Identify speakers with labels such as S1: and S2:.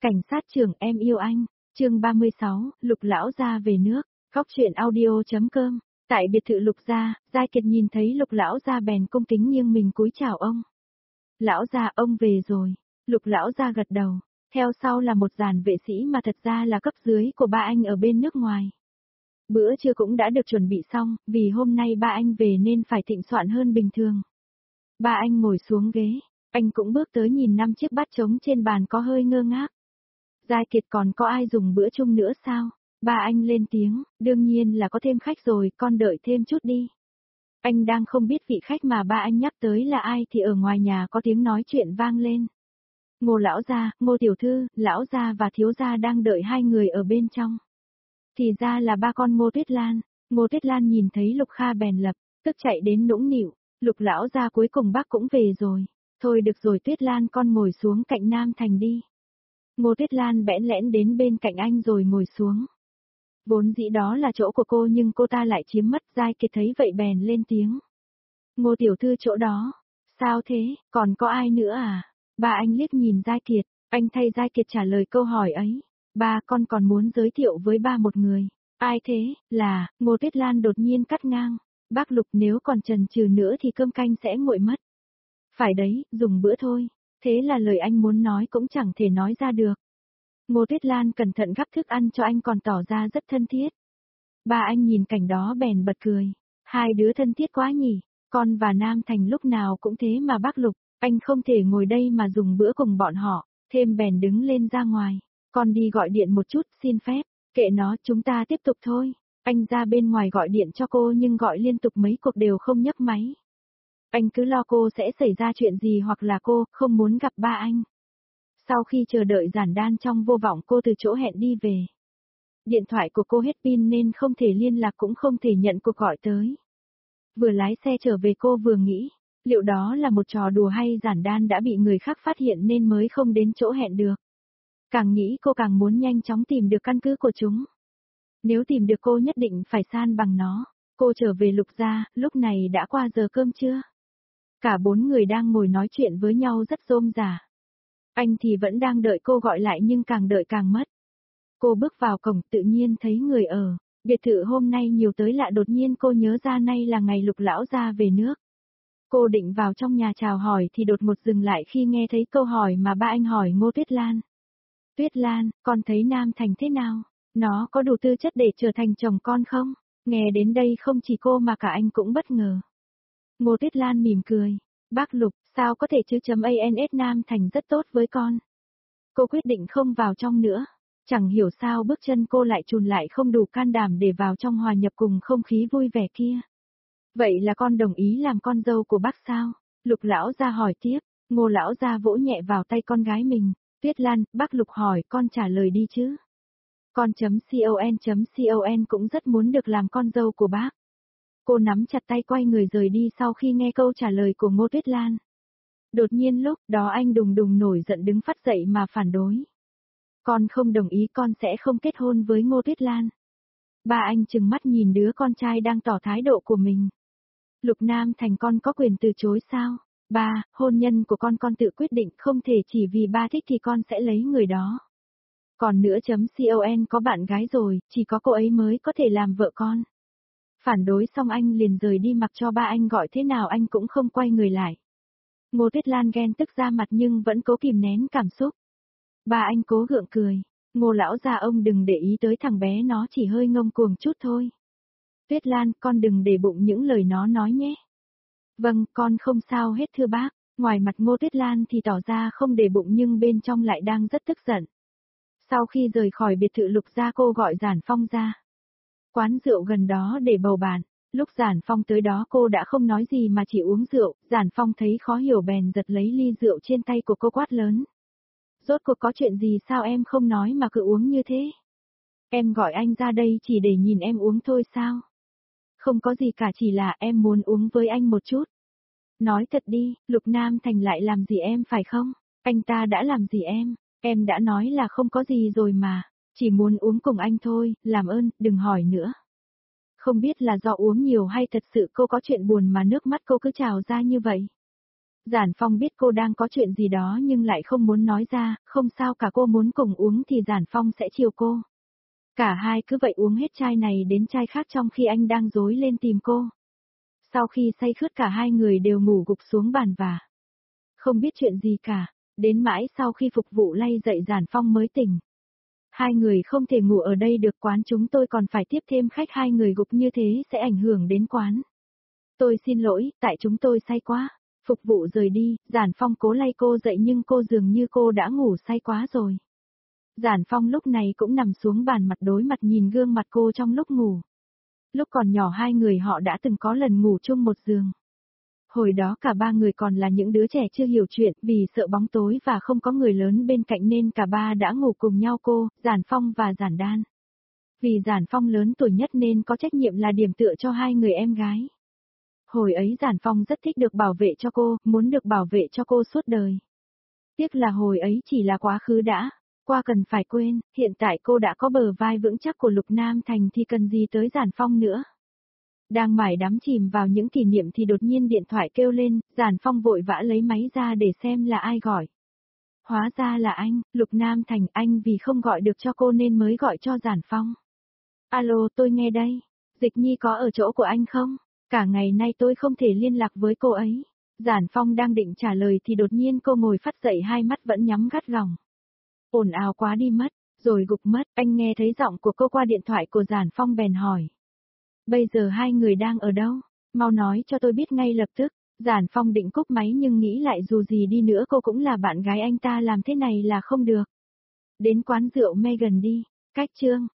S1: Cảnh sát trưởng em yêu anh, chương 36, Lục lão gia về nước, góc truyện audio.com. Tại biệt thự Lục gia, Giai Kiệt nhìn thấy Lục lão gia bèn cung kính nghiêng mình cúi chào ông. Lão gia, ông về rồi. Lục lão gia gật đầu, theo sau là một dàn vệ sĩ mà thật ra là cấp dưới của ba anh ở bên nước ngoài. Bữa trưa cũng đã được chuẩn bị xong, vì hôm nay ba anh về nên phải thịnh soạn hơn bình thường. Ba anh ngồi xuống ghế, anh cũng bước tới nhìn 5 chiếc bát trống trên bàn có hơi ngơ ngác. Giai Kiệt, còn có ai dùng bữa chung nữa sao? Ba anh lên tiếng, đương nhiên là có thêm khách rồi, con đợi thêm chút đi. Anh đang không biết vị khách mà ba anh nhắc tới là ai thì ở ngoài nhà có tiếng nói chuyện vang lên. Ngô lão gia, Ngô tiểu thư, lão gia và thiếu gia đang đợi hai người ở bên trong. Thì ra là ba con Ngô Tuyết Lan. Ngô Tuyết Lan nhìn thấy Lục Kha bèn lập tức chạy đến nũng nịu, Lục lão gia cuối cùng bác cũng về rồi. Thôi được rồi Tuyết Lan, con ngồi xuống cạnh Nam Thành đi. Ngô Tuyết Lan bẽn lẽn đến bên cạnh anh rồi ngồi xuống. Vốn dĩ đó là chỗ của cô nhưng cô ta lại chiếm mất. Giai Kiệt thấy vậy bèn lên tiếng. Ngô tiểu thư chỗ đó. Sao thế, còn có ai nữa à? Ba anh liếc nhìn Giai Kiệt, anh thay Giai Kiệt trả lời câu hỏi ấy. Ba, con còn muốn giới thiệu với ba một người. Ai thế? Là, Ngô Tuyết Lan đột nhiên cắt ngang. Bác Lục, nếu còn chần chừ nữa thì cơm canh sẽ nguội mất. Phải đấy, dùng bữa thôi. Thế là lời anh muốn nói cũng chẳng thể nói ra được. Ngô Tuyết Lan cẩn thận gắp thức ăn cho anh còn tỏ ra rất thân thiết. Ba anh nhìn cảnh đó bèn bật cười. Hai đứa thân thiết quá nhỉ, con và Nam Thành lúc nào cũng thế mà bác Lục, anh không thể ngồi đây mà dùng bữa cùng bọn họ, thêm bèn đứng lên ra ngoài. Con đi gọi điện một chút, xin phép, kệ nó, chúng ta tiếp tục thôi. Anh ra bên ngoài gọi điện cho cô nhưng gọi liên tục mấy cuộc đều không nhấc máy. Anh cứ lo cô sẽ xảy ra chuyện gì hoặc là cô không muốn gặp ba anh. Sau khi chờ đợi giản đan trong vô vọng, cô từ chỗ hẹn đi về. Điện thoại của cô hết pin nên không thể liên lạc cũng không thể nhận cuộc gọi tới. Vừa lái xe trở về cô vừa nghĩ, liệu đó là một trò đùa hay giản đan đã bị người khác phát hiện nên mới không đến chỗ hẹn được. Càng nghĩ cô càng muốn nhanh chóng tìm được căn cứ của chúng. Nếu tìm được cô nhất định phải san bằng nó. Cô trở về Lục gia, lúc này đã qua giờ cơm trưa. Cả bốn người đang ngồi nói chuyện với nhau rất rôm rả. Anh thì vẫn đang đợi cô gọi lại nhưng càng đợi càng mất. Cô bước vào cổng tự nhiên thấy người ở. Biệt thự hôm nay nhiều tới lạ, đột nhiên cô nhớ ra nay là ngày Lục lão gia về nước. Cô định vào trong nhà chào hỏi thì đột ngột dừng lại khi nghe thấy câu hỏi mà ba anh hỏi Ngô Tuyết Lan. Tuyết Lan, con thấy Nam Thành thế nào? Nó có đủ tư chất để trở thành chồng con không? Nghe đến đây không chỉ cô mà cả anh cũng bất ngờ. Ngô Tuyết Lan mỉm cười. Bác Lục, sao có thể chứ .ans Nam Thành rất tốt với con. Cô quyết định không vào trong nữa. Chẳng hiểu sao bước chân cô lại chùn lại, không đủ can đảm để vào trong hòa nhập cùng không khí vui vẻ kia. Vậy là con đồng ý làm con dâu của bác sao? Lục lão gia hỏi tiếp. Ngô lão gia vỗ nhẹ vào tay con gái mình. Tuyết Lan, bác Lục hỏi, con trả lời đi chứ. Con.con cũng rất muốn được làm con dâu của bác. Cô nắm chặt tay quay người rời đi sau khi nghe câu trả lời của Ngô Tuyết Lan. Đột nhiên lúc đó anh đùng đùng nổi giận đứng phát dậy mà phản đối. Con không đồng ý, con sẽ không kết hôn với Ngô Tuyết Lan. Ba anh trừng mắt nhìn đứa con trai đang tỏ thái độ của mình. Lục Nam Thành, con có quyền từ chối sao? Ba, hôn nhân của con tự quyết định, không thể chỉ vì ba thích thì con sẽ lấy người đó. Còn nữa .con có bạn gái rồi, chỉ có cô ấy mới có thể làm vợ con. Phản đối xong anh liền rời đi, mặc cho ba anh gọi thế nào anh cũng không quay người lại. Ngô Tuyết Lan ghen tức ra mặt nhưng vẫn cố kìm nén cảm xúc. Ba anh cố gượng cười. Ngô lão gia, ông đừng để ý tới thằng bé, nó chỉ hơi ngông cuồng chút thôi. Tuyết Lan, con đừng để bụng những lời nó nói nhé. Vâng, con không sao hết thưa bác. Ngoài mặt Ngô Tuyết Lan thì tỏ ra không để bụng nhưng bên trong lại đang rất tức giận. Sau khi rời khỏi biệt thự Lục gia, cô gọi Giản Phong ra. Quán rượu gần đó để bầu bạn. Lúc Giản Phong tới đó cô đã không nói gì mà chỉ uống rượu. Giản Phong thấy khó hiểu bèn giật lấy ly rượu trên tay của cô quát lớn. Rốt cuộc có chuyện gì sao em không nói mà cứ uống như thế? Em gọi anh ra đây chỉ để nhìn em uống thôi sao? Không có gì cả, chỉ là em muốn uống với anh một chút. Nói thật đi, Lục Nam Thành lại làm gì em phải không? Anh ta đã làm gì em? Em đã nói là không có gì rồi mà. Chỉ muốn uống cùng anh thôi, làm ơn, đừng hỏi nữa. Không biết là do uống nhiều hay thật sự cô có chuyện buồn mà nước mắt cô cứ trào ra như vậy. Giản Phong biết cô đang có chuyện gì đó nhưng lại không muốn nói ra, không sao cả, cô muốn cùng uống thì Giản Phong sẽ chiều cô. Cả hai cứ vậy uống hết chai này đến chai khác trong khi anh đang rối lên tìm cô. Sau khi say khướt cả hai người đều ngủ gục xuống bàn và không biết chuyện gì cả, đến mãi sau khi phục vụ lay dậy Giản Phong mới tỉnh. Hai người không thể ngủ ở đây được, quán chúng tôi còn phải tiếp thêm khách, hai người gục như thế sẽ ảnh hưởng đến quán. Tôi xin lỗi, tại chúng tôi say quá. Phục vụ rời đi, Giản Phong cố lay cô dậy nhưng cô dường như cô đã ngủ say quá rồi. Giản Phong lúc này cũng nằm xuống bàn mặt đối mặt nhìn gương mặt cô trong lúc ngủ. Lúc còn nhỏ hai người họ đã từng có lần ngủ chung một giường. Hồi đó cả ba người còn là những đứa trẻ chưa hiểu chuyện, vì sợ bóng tối và không có người lớn bên cạnh nên cả ba đã ngủ cùng nhau, cô, Giản Phong và Giản Đan. Vì Giản Phong lớn tuổi nhất nên có trách nhiệm là điểm tựa cho hai người em gái. Hồi ấy Giản Phong rất thích được bảo vệ cho cô, muốn được bảo vệ cho cô suốt đời. Tiếc là hồi ấy chỉ là quá khứ đã, qua cần phải quên, hiện tại cô đã có bờ vai vững chắc của Lục Nam Thành thì cần gì tới Giản Phong nữa. Đang mải đắm chìm vào những kỷ niệm thì đột nhiên điện thoại kêu lên, Giản Phong vội vã lấy máy ra để xem là ai gọi. Hóa ra là anh, Lục Nam Thành, anh vì không gọi được cho cô nên mới gọi cho Giản Phong. Alo, tôi nghe đây. Dịch Nhi có ở chỗ của anh không? Cả ngày nay tôi không thể liên lạc với cô ấy. Giản Phong đang định trả lời thì đột nhiên cô ngồi phắt dậy, hai mắt vẫn nhắm gắt gỏng. Ồn ào quá đi mất, rồi gục mất, anh nghe thấy giọng của cô qua điện thoại của Giản Phong bèn hỏi. Bây giờ hai người đang ở đâu? Mau nói cho tôi biết ngay lập tức. Giản Phong định cúp máy nhưng nghĩ lại dù gì đi nữa cô cũng là bạn gái anh ta, làm thế này là không được. Đến quán rượu Megan đi, cách chương.